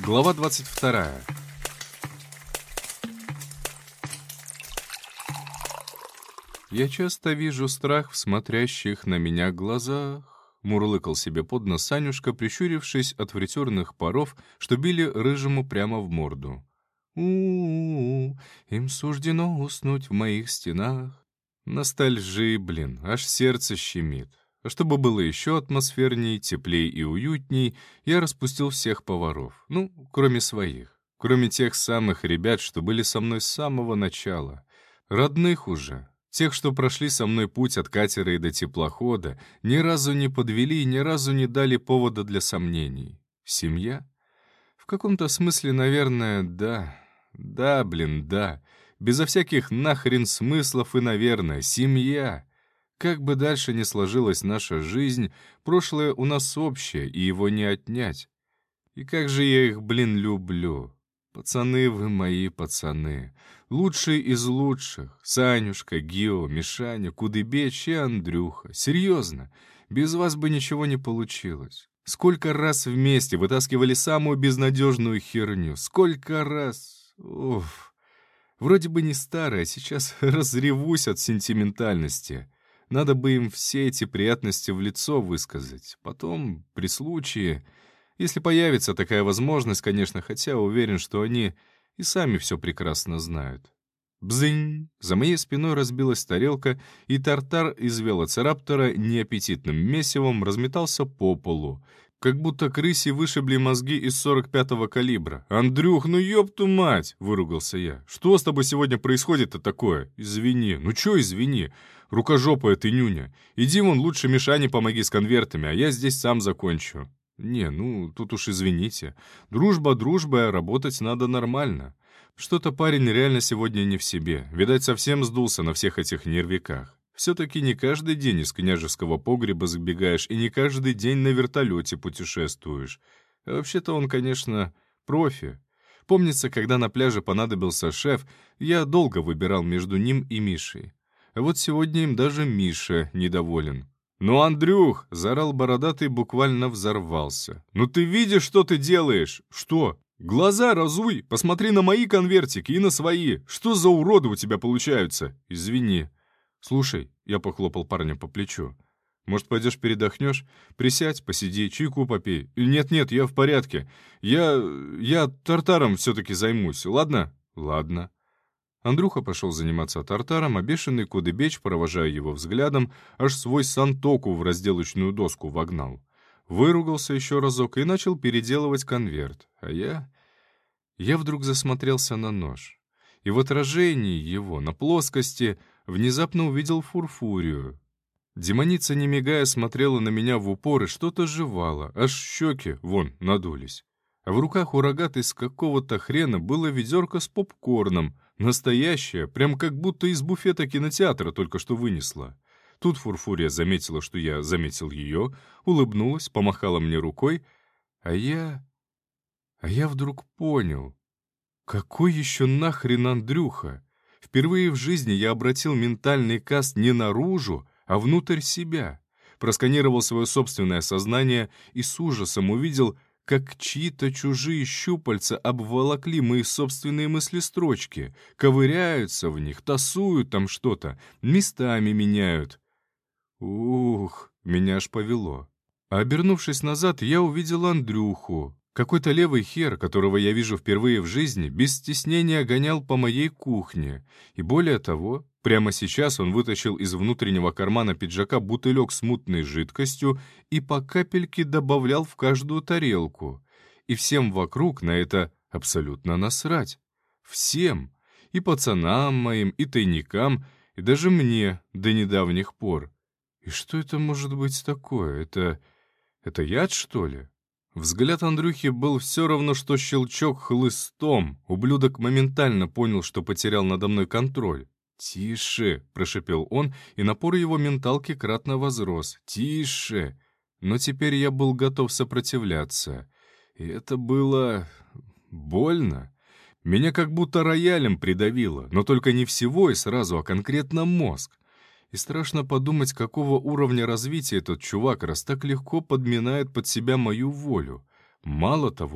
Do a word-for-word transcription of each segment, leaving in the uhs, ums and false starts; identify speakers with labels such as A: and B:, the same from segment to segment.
A: Глава двадцать вторая. «Я часто вижу страх в смотрящих на меня глазах», — мурлыкал себе под нос Санюшка, прищурившись от фритюрных паров, что били рыжему прямо в морду. «У-у-у, им суждено уснуть в моих стенах». Ностальжи, блин, аж сердце щемит. А чтобы было еще атмосферней, теплей и уютней, я распустил всех поваров. Ну, кроме своих. Кроме тех самых ребят, что были со мной с самого начала. Родных уже. Тех, что прошли со мной путь от катера и до теплохода, ни разу не подвели и ни разу не дали повода для сомнений. Семья? В каком-то смысле, наверное, да. Да, блин, да. Безо всяких нахрен смыслов и, наверное, семья. Как бы дальше ни сложилась наша жизнь, прошлое у нас общее, и его не отнять. И как же я их, блин, люблю. Пацаны вы мои пацаны. Лучшие из лучших. Санюшка, Гио, Мишаня, Кудыбеч и Андрюха. Серьезно, без вас бы ничего не получилось. Сколько раз вместе вытаскивали самую безнадежную херню. Сколько раз... Уф. Вроде бы не старая, сейчас разревусь от сентиментальности. Надо бы им все эти приятности в лицо высказать. Потом, при случае... Если появится такая возможность, конечно, хотя уверен, что они и сами все прекрасно знают. Бзынь! За моей спиной разбилась тарелка, и тартар из велоцираптора неаппетитным месивом разметался по полу. Как будто крысе вышибли мозги из сорок пятого калибра. «Андрюх, ну ёпту мать!» — выругался я. «Что с тобой сегодня происходит-то такое? Извини». «Ну чё извини? Рукожопая ты нюня. Иди вон лучше Мишане помоги с конвертами, а я здесь сам закончу». «Не, ну, тут уж извините. Дружба дружба, а работать надо нормально. Что-то парень реально сегодня не в себе. Видать, совсем сдулся на всех этих нервиках. Все-таки не каждый день из княжеского погреба забегаешь и не каждый день на вертолете путешествуешь. А вообще-то он, конечно, профи. Помнится, когда на пляже понадобился шеф, я долго выбирал между ним и Мишей. А вот сегодня им даже Миша недоволен». «Ну, Андрюх!» — заорал бородатый, буквально взорвался. «Ну ты видишь, что ты делаешь?» «Что?» «Глаза разуй! Посмотри на мои конвертики и на свои! Что за уроды у тебя получаются?» «Извини». «Слушай», — я похлопал парня по плечу, «может, пойдешь передохнешь? Присядь, посиди, чайку попей». «Нет-нет, я в порядке. Я... я тартаром все-таки займусь, ладно?» «Ладно». Андрюха пошел заниматься тартаром, а бешеный Кудыбеч, провожая его взглядом, аж свой сантоку в разделочную доску вогнал. Выругался еще разок и начал переделывать конверт. А я... Я вдруг засмотрелся на нож. И в отражении его, на плоскости, внезапно увидел фурфурию. Демоница, не мигая, смотрела на меня в упор и что-то жевала, аж щеки, вон, надулись. А в руках у рогатой с какого-то хрена было ведерко с попкорном, настоящее, прям как будто из буфета кинотеатра только что вынесла. Тут Фурфурия заметила, что я заметил ее, улыбнулась, помахала мне рукой, а я... А я вдруг понял, какой еще нахрен Андрюха? Впервые в жизни я обратил ментальный каст не наружу, а внутрь себя. Просканировал свое собственное сознание и с ужасом увидел, как чьи-то чужие щупальца обволокли мои собственные мыслестрочки, ковыряются в них, тасуют там что-то, местами меняют. Ух, меня аж повело. А обернувшись назад, я увидел Андрюху. Какой-то левый хер, которого я вижу впервые в жизни, без стеснения гонял по моей кухне. И более того, прямо сейчас он вытащил из внутреннего кармана пиджака бутылек с мутной жидкостью и по капельке добавлял в каждую тарелку. И всем вокруг на это абсолютно насрать. Всем. И пацанам моим, и тайникам, и даже мне до недавних пор. И что это может быть такое? Это... это яд, что ли? Взгляд Андрюхи был все равно, что щелчок хлыстом. Ублюдок моментально понял, что потерял надо мной контроль. «Тише!» — прошепел он, и напор его менталки кратно возрос. «Тише!» Но теперь я был готов сопротивляться. И это было... больно. Меня как будто роялем придавило, но только не всего и сразу, а конкретно мозг. И страшно подумать, какого уровня развития этот чувак, раз так легко подминает под себя мою волю. Мало того,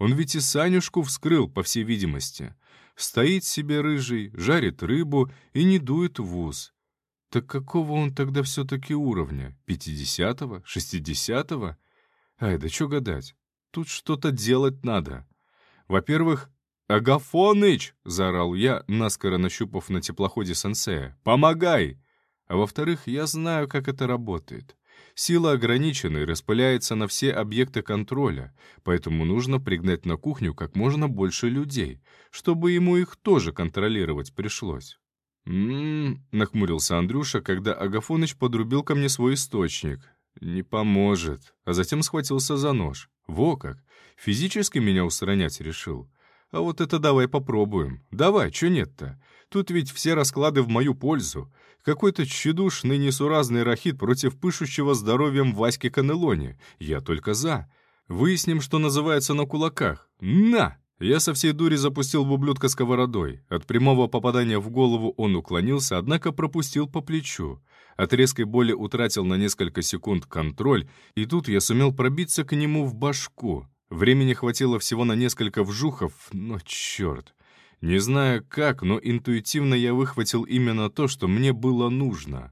A: Он ведь и Санюшку вскрыл, по всей видимости. Стоит себе рыжий, жарит рыбу и не дует в ус. Так какого он тогда все-таки уровня? Пятидесятого? Шестидесятого? Ай, да что гадать. Тут что-то делать надо. Во-первых, «Агафоныч!» — заорал я, наскоро нащупав на теплоходе сенсея. «Помогай!» А во-вторых, я знаю, как это работает. Сила ограничена и распыляется на все объекты контроля, поэтому нужно пригнать на кухню как можно больше людей, чтобы ему их тоже контролировать пришлось. «М-м-м», нахмурился Андрюша, когда Агафоныч подрубил ко мне свой источник. «Не поможет». А затем схватился за нож. Во как! Физически меня устранять решил. А вот это давай попробуем. Давай, чё нет-то? Тут ведь все расклады в мою пользу. Какой-то тщедушный несуразный рахит против пышущего здоровьем Васьки Канелони. Я только за. Выясним, что называется, на кулаках. На! Я со всей дури запустил в ублюдка сковородой. От прямого попадания в голову он уклонился, однако пропустил по плечу. От резкой боли утратил на несколько секунд контроль, и тут я сумел пробиться к нему в башку. Времени хватило всего на несколько вжухов, но черт. Не знаю как, но интуитивно я выхватил именно то, что мне было нужно.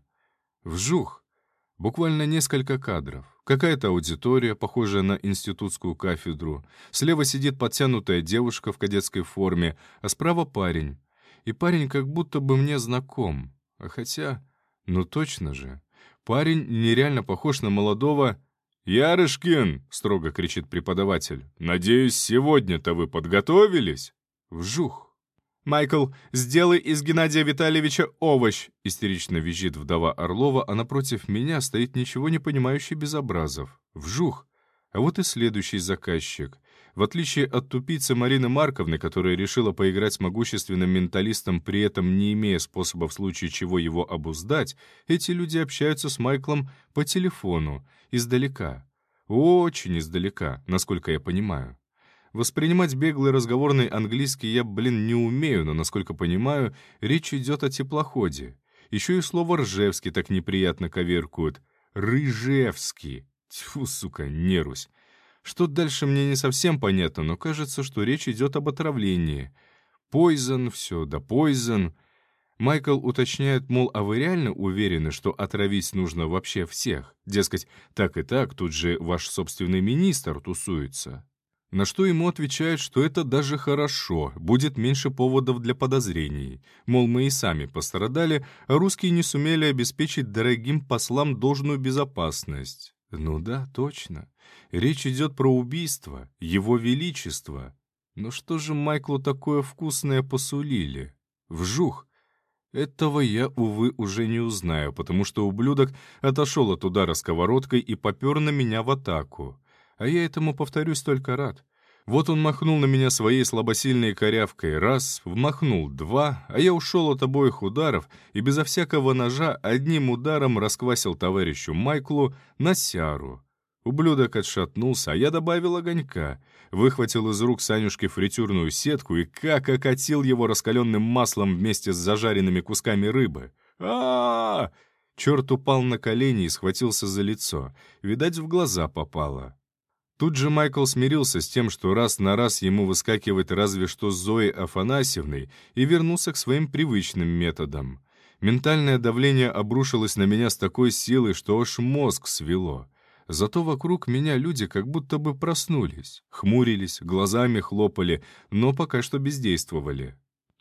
A: Вжух. Буквально несколько кадров. Какая-то аудитория, похожая на институтскую кафедру. Слева сидит подтянутая девушка в кадетской форме, а справа парень. И парень как будто бы мне знаком. А хотя, ну точно же. Парень нереально похож на молодого... «Ярышкин!» — строго кричит преподаватель. «Надеюсь, сегодня-то вы подготовились?» Вжух. «Майкл, сделай из Геннадия Витальевича овощ!» — истерично визжит вдова Орлова, а напротив меня стоит ничего не понимающий Безобразов. Вжух. А вот и следующий заказчик. В отличие от тупицы Марины Марковны, которая решила поиграть с могущественным менталистом, при этом не имея способа в случае чего его обуздать, эти люди общаются с Майклом по телефону, издалека. Очень издалека, насколько я понимаю. Воспринимать беглый разговорный английский я, блин, не умею, но, насколько понимаю, речь идет о теплоходе. Еще и слово «ржевский» так неприятно коверкуют. «Рыжевский». Тьфу, сука, нерусь. Что дальше мне не совсем понятно, но кажется, что речь идет об отравлении. Пойзон, все, да пойзон. Майкл уточняет, мол, а вы реально уверены, что отравить нужно вообще всех? Дескать, так и так, тут же ваш собственный министр тусуется. На что ему отвечают, что это даже хорошо, будет меньше поводов для подозрений. Мол, мы и сами пострадали, а русские не сумели обеспечить дорогим послам должную безопасность. Ну да, точно. Речь идет про убийство, его величество. Но что же Майклу такое вкусное посулили? Вжух. Этого я, увы, уже не узнаю, потому что ублюдок отошел от удара сковородкой и попер на меня в атаку. А я этому, повторюсь, только рад. Вот он махнул на меня своей слабосильной корявкой раз, вмахнул два, а я ушел от обоих ударов и безо всякого ножа одним ударом расквасил товарищу Майклу носяру. Ублюдок отшатнулся, а я добавил огонька, выхватил из рук Санюшки фритюрную сетку и как окатил его раскаленным маслом вместе с зажаренными кусками рыбы. а, -а, -а Черт упал на колени и схватился за лицо. Видать, в глаза попало. Тут же Майкл смирился с тем, что раз на раз ему выскакивать разве что с Зоей Афанасьевной, и вернулся к своим привычным методам. Ментальное давление обрушилось на меня с такой силой, что аж мозг свело. Зато вокруг меня люди как будто бы проснулись, хмурились, глазами хлопали, но пока что бездействовали.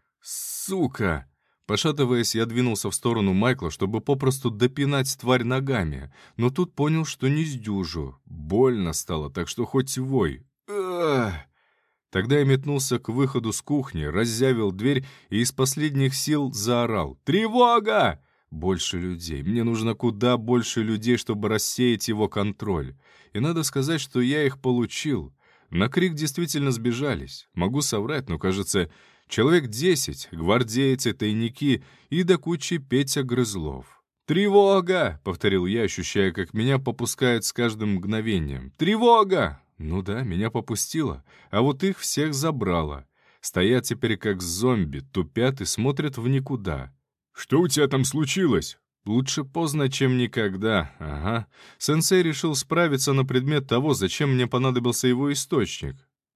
A: «Сука!» Пошатываясь, я двинулся в сторону Майкла, чтобы попросту допинать тварь ногами, но тут понял, что не сдюжу. Больно стало, так что хоть вой. Ах! Тогда я метнулся к выходу с кухни, раззявил дверь и из последних сил заорал: «Тревога!» Больше людей. Мне нужно куда больше людей, чтобы рассеять его контроль. И надо сказать, что я их получил. На крик действительно сбежались. Могу соврать, но, кажется, человек десять, гвардейцы, тайники и до кучи Петя Грызлов. «Тревога!» — повторил я, ощущая, как меня попускают с каждым мгновением. «Тревога!» Ну да, меня попустило, а вот их всех забрало. Стоят теперь как зомби, тупят и смотрят в никуда. «Что у тебя там случилось?» Лучше поздно, чем никогда. Ага. Сенсей решил справиться на предмет того, зачем мне понадобился его источник.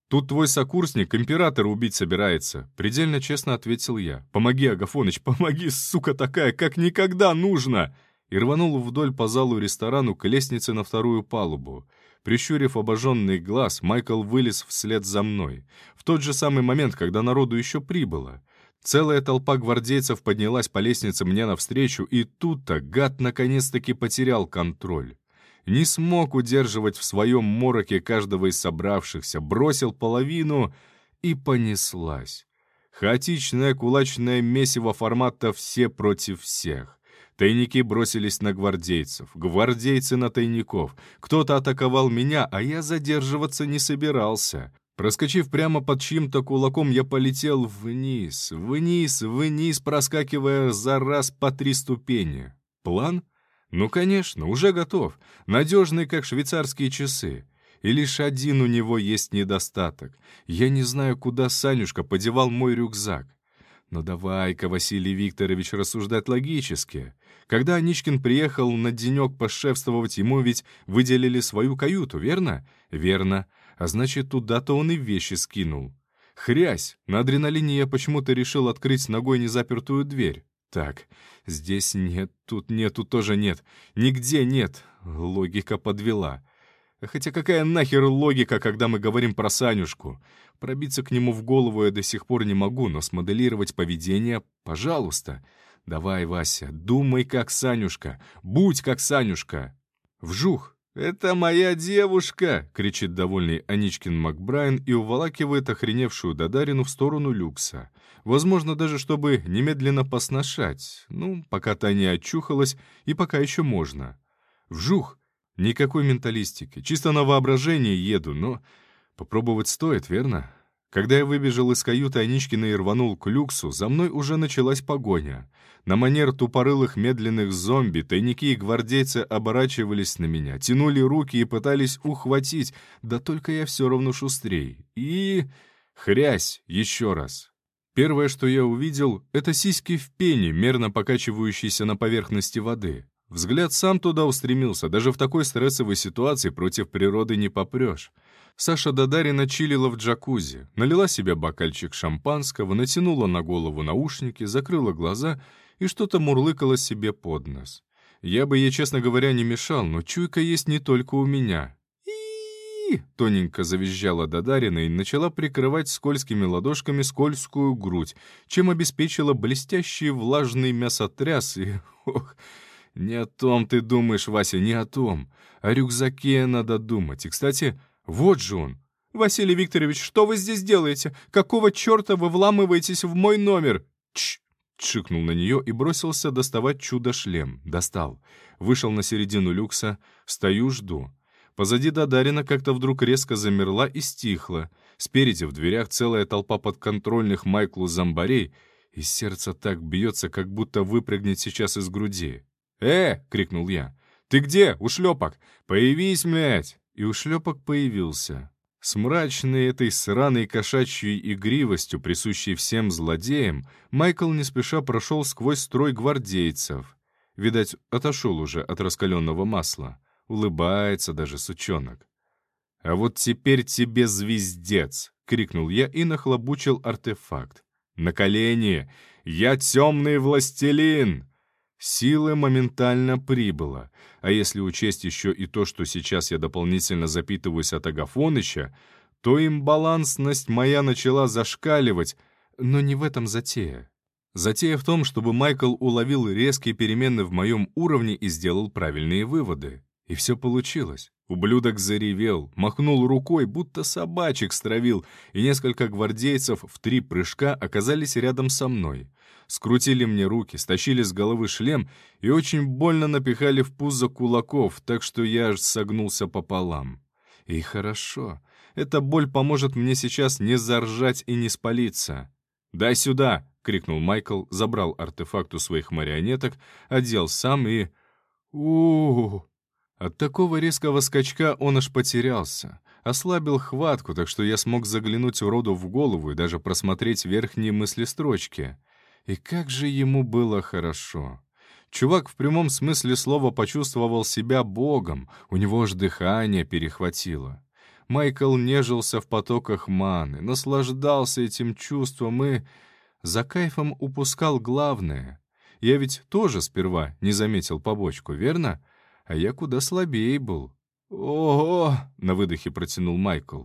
A: «Тут твой сокурсник императора убить собирается», — предельно честно ответил я. «Помоги, Агафоныч, помоги, сука такая, как никогда нужно!» И рванул вдоль по залу ресторану к лестнице на вторую палубу. Прищурив обожженный глаз, Майкл вылез вслед за мной. В тот же самый момент, когда народу еще прибыло. Целая толпа гвардейцев поднялась по лестнице мне навстречу, и тут-то гад наконец-таки потерял контроль. Не смог удерживать в своем мороке каждого из собравшихся, бросил половину и понеслась. Хаотичное кулачное месиво формата «все против всех». Тайники бросились на гвардейцев, гвардейцы на тайников. Кто-то атаковал меня, а я задерживаться не собирался. Проскочив прямо под чьим-то кулаком, я полетел вниз, вниз, вниз, проскакивая за раз по три ступени. План? Ну, конечно, уже готов. Надежный, как швейцарские часы. И лишь один у него есть недостаток. Я не знаю, куда Санюшка подевал мой рюкзак. Но давай-ка, Василий Викторович, рассуждать логически. Когда Аничкин приехал на денек пошефствовать, ему ведь выделили свою каюту, верно? Верно. А значит, туда-то он и вещи скинул. Хрясь! На адреналине я почему-то решил открыть ногой незапертую дверь. Так, здесь нет, тут нет, тут тоже нет. Нигде нет. Логика подвела. Хотя какая нахер логика, когда мы говорим про Санюшку? Пробиться к нему в голову я до сих пор не могу, но смоделировать поведение — пожалуйста. Давай, Вася, думай как Санюшка, будь как Санюшка. Вжух! «Это моя девушка!» — кричит довольный Аничкин Макбрайан и уволакивает охреневшую Дадарину в сторону люкса. Возможно, даже чтобы немедленно посношать. Ну, пока та не очухалась, и пока еще можно. Вжух! Никакой менталистики. Чисто на воображение еду, но попробовать стоит, верно? Когда я выбежал из каюты Аничкина и рванул к люксу, за мной уже началась погоня. На манер тупорылых медленных зомби тайники и гвардейцы оборачивались на меня, тянули руки и пытались ухватить, да только я все равно шустрей. И... хрясь еще раз. Первое, что я увидел, — это сиськи в пене, мерно покачивающиеся на поверхности воды. Взгляд сам туда устремился, даже в такой стрессовой ситуации против природы не попрешь. Саша Дадарина чилила в джакузи, налила себе бокальчик шампанского, натянула на голову наушники, закрыла глаза и что-то мурлыкала себе под нос. Я бы ей, честно говоря, не мешал, но чуйка есть не только у меня. И тоненько завизжала Дадарина и начала прикрывать скользкими ладошками скользкую грудь, чем обеспечила блестящий влажный мясотряс и... ох... Не о том ты думаешь, Вася, не о том. О рюкзаке надо думать. И, кстати, вот же он. «Василий Викторович, что вы здесь делаете? Какого черта вы вламываетесь в мой номер?» «Тш!» — шикнул на нее и бросился доставать чудо-шлем. Достал. Вышел на середину люкса. Стою, жду. Позади Дадарина как-то вдруг резко замерла и стихла. Спереди в дверях целая толпа подконтрольных Майклу зомбарей, и сердце так бьется, как будто выпрыгнет сейчас из груди. «Э!» — крикнул я. «Ты где, ушлепок? Появись, млядь!» И ушлепок появился. С мрачной этой сраной кошачьей игривостью, присущей всем злодеям, Майкл не спеша прошел сквозь строй гвардейцев. Видать, отошел уже от раскаленного масла. Улыбается даже сучонок. «А вот теперь тебе звездец!» — крикнул я и нахлобучил артефакт. «На колени! Я темный властелин!» Сила моментально прибыла, а если учесть еще и то, что сейчас я дополнительно запитываюсь от Агафоныча, то имбалансность моя начала зашкаливать, но не в этом затея. Затея в том, чтобы Майкл уловил резкие перемены в моем уровне и сделал правильные выводы. И все получилось. Ублюдок заревел, махнул рукой, будто собачек стравил, и несколько гвардейцев в три прыжка оказались рядом со мной. Скрутили мне руки, стащили с головы шлем и очень больно напихали в пузо кулаков, так что я аж согнулся пополам. И хорошо. Эта боль поможет мне сейчас не заржать и не спалиться. «Дай сюда!» — крикнул Майкл, забрал артефакт у своих марионеток, одел сам и... у От такого резкого скачка он аж потерялся. Ослабил хватку, так что я смог заглянуть уроду в голову и даже просмотреть верхние мыслестрочки. И как же ему было хорошо. Чувак в прямом смысле слова почувствовал себя богом, у него аж дыхание перехватило. Майкл нежился в потоках маны, наслаждался этим чувством и за кайфом упускал главное. Я ведь тоже сперва не заметил побочку, верно? А я куда слабее был. «Ого!» — на выдохе протянул Майкл.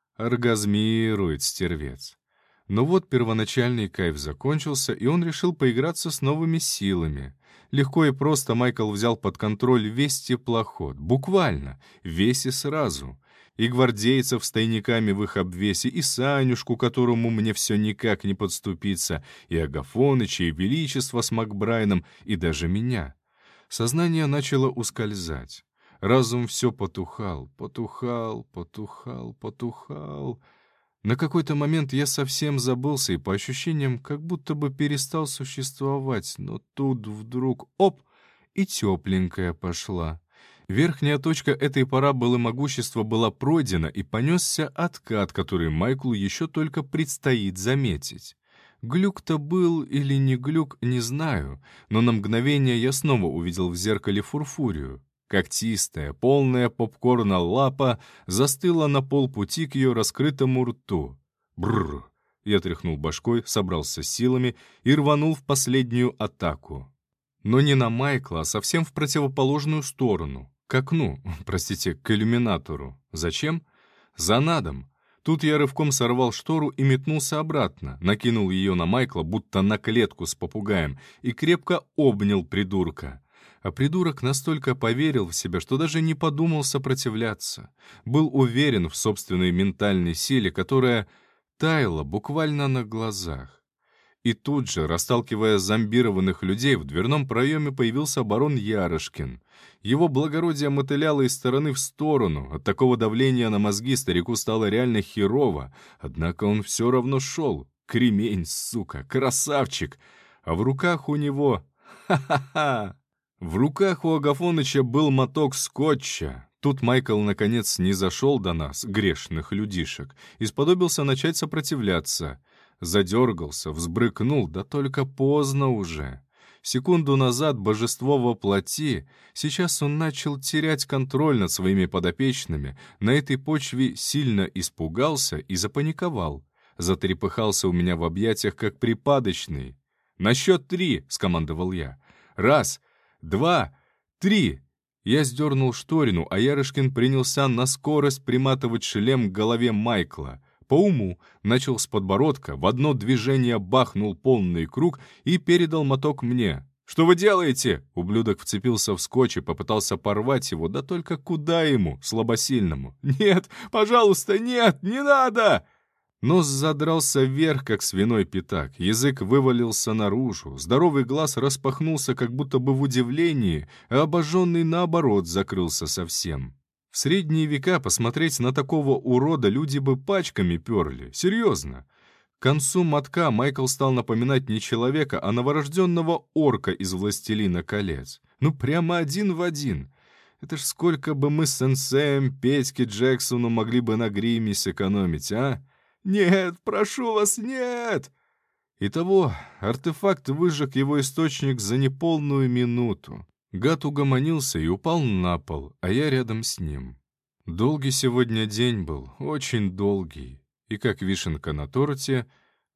A: Оргазмирует стервец. Но вот первоначальный кайф закончился, и он решил поиграться с новыми силами. Легко и просто Майкл взял под контроль весь теплоход. Буквально, весь и сразу. И гвардейцев с тайниками в их обвесе, и Санюшку, которому мне все никак не подступиться, и Агафоныча, и Величество с Макбрайном, и даже меня. Сознание начало ускользать. Разум все потухал, потухал, потухал, потухал. На какой-то момент я совсем забылся и по ощущениям как будто бы перестал существовать, но тут вдруг — оп! И тепленькая пошла. Верхняя точка этой параболы могущества была пройдена, и понесся откат, который Майклу еще только предстоит заметить. Глюк-то был или не глюк, не знаю, но на мгновение я снова увидел в зеркале Фурфурию. Когтистая, полная попкорна лапа застыла на полпути к ее раскрытому рту. Бррр! Я тряхнул башкой, собрался с силами и рванул в последнюю атаку. Но не на Майкла, а совсем в противоположную сторону. К окну, простите, к иллюминатору. Зачем? За надом. Тут я рывком сорвал штору и метнулся обратно, накинул ее на Майкла, будто на клетку с попугаем, и крепко обнял придурка. А придурок настолько поверил в себя, что даже не подумал сопротивляться. Был уверен в собственной ментальной силе, которая таяла буквально на глазах. И тут же, расталкивая зомбированных людей, в дверном проеме появился барон Ярышкин. Его благородие мотыляло из стороны в сторону. От такого давления на мозги старику стало реально херово. Однако он все равно шел. Кремень, сука, красавчик. А в руках у него... Ха-ха-ха! В руках у Агафоныча был моток скотча. Тут Майкл, наконец, не зашел до нас, грешных людишек, и сподобился начать сопротивляться. Задергался, взбрыкнул, да только поздно уже. Секунду назад божество во плоти, сейчас он начал терять контроль над своими подопечными, на этой почве сильно испугался и запаниковал. Затрепыхался у меня в объятиях, как припадочный. «На счет три!» — скомандовал я. «Раз, два, три!» Я сдернул шторину, а Ярышкин принялся на скорость приматывать шлем к голове Майкла. По уму начал с подбородка, в одно движение бахнул полный круг и передал моток мне. «Что вы делаете?» Ублюдок вцепился в скотч и попытался порвать его, да только куда ему, слабосильному? «Нет, пожалуйста, нет, не надо!» Нос задрался вверх, как свиной пятак, язык вывалился наружу, здоровый глаз распахнулся как будто бы в удивлении, а обожженный, наоборот, закрылся совсем. В средние века посмотреть на такого урода люди бы пачками перли, серьезно. К концу мотка Майкл стал напоминать не человека, а новорожденного орка из «Властелина колец». Ну, прямо один в один. Это ж сколько бы мы с сенсеем Петьке Джексону могли бы на гриме сэкономить, а? «Нет, прошу вас, нет!» Итого, артефакт выжег его источник за неполную минуту. Гад угомонился и упал на пол, а я рядом с ним. Долгий сегодня день был, очень долгий. И как вишенка на торте,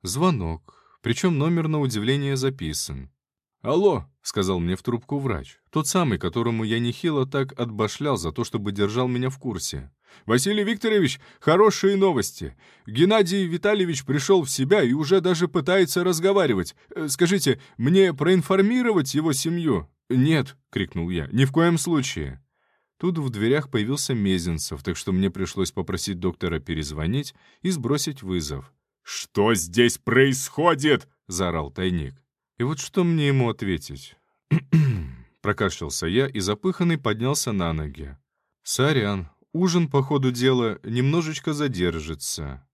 A: звонок, причем номер на удивление записан. «Алло», — сказал мне в трубку врач, тот самый, которому я нехило так отбашлял за то, чтобы держал меня в курсе. «Василий Викторович, хорошие новости. Геннадий Витальевич пришел в себя и уже даже пытается разговаривать. Скажите, мне проинформировать его семью?» «Нет», — крикнул я, — «ни в коем случае». Тут в дверях появился Мезенцев, так что мне пришлось попросить доктора перезвонить и сбросить вызов. «Что здесь происходит?» — заорал тайник. И вот что мне ему ответить? Прокашлялся я и запыханный поднялся на ноги. «Сорян, ужин, по ходу дела, немножечко задержится».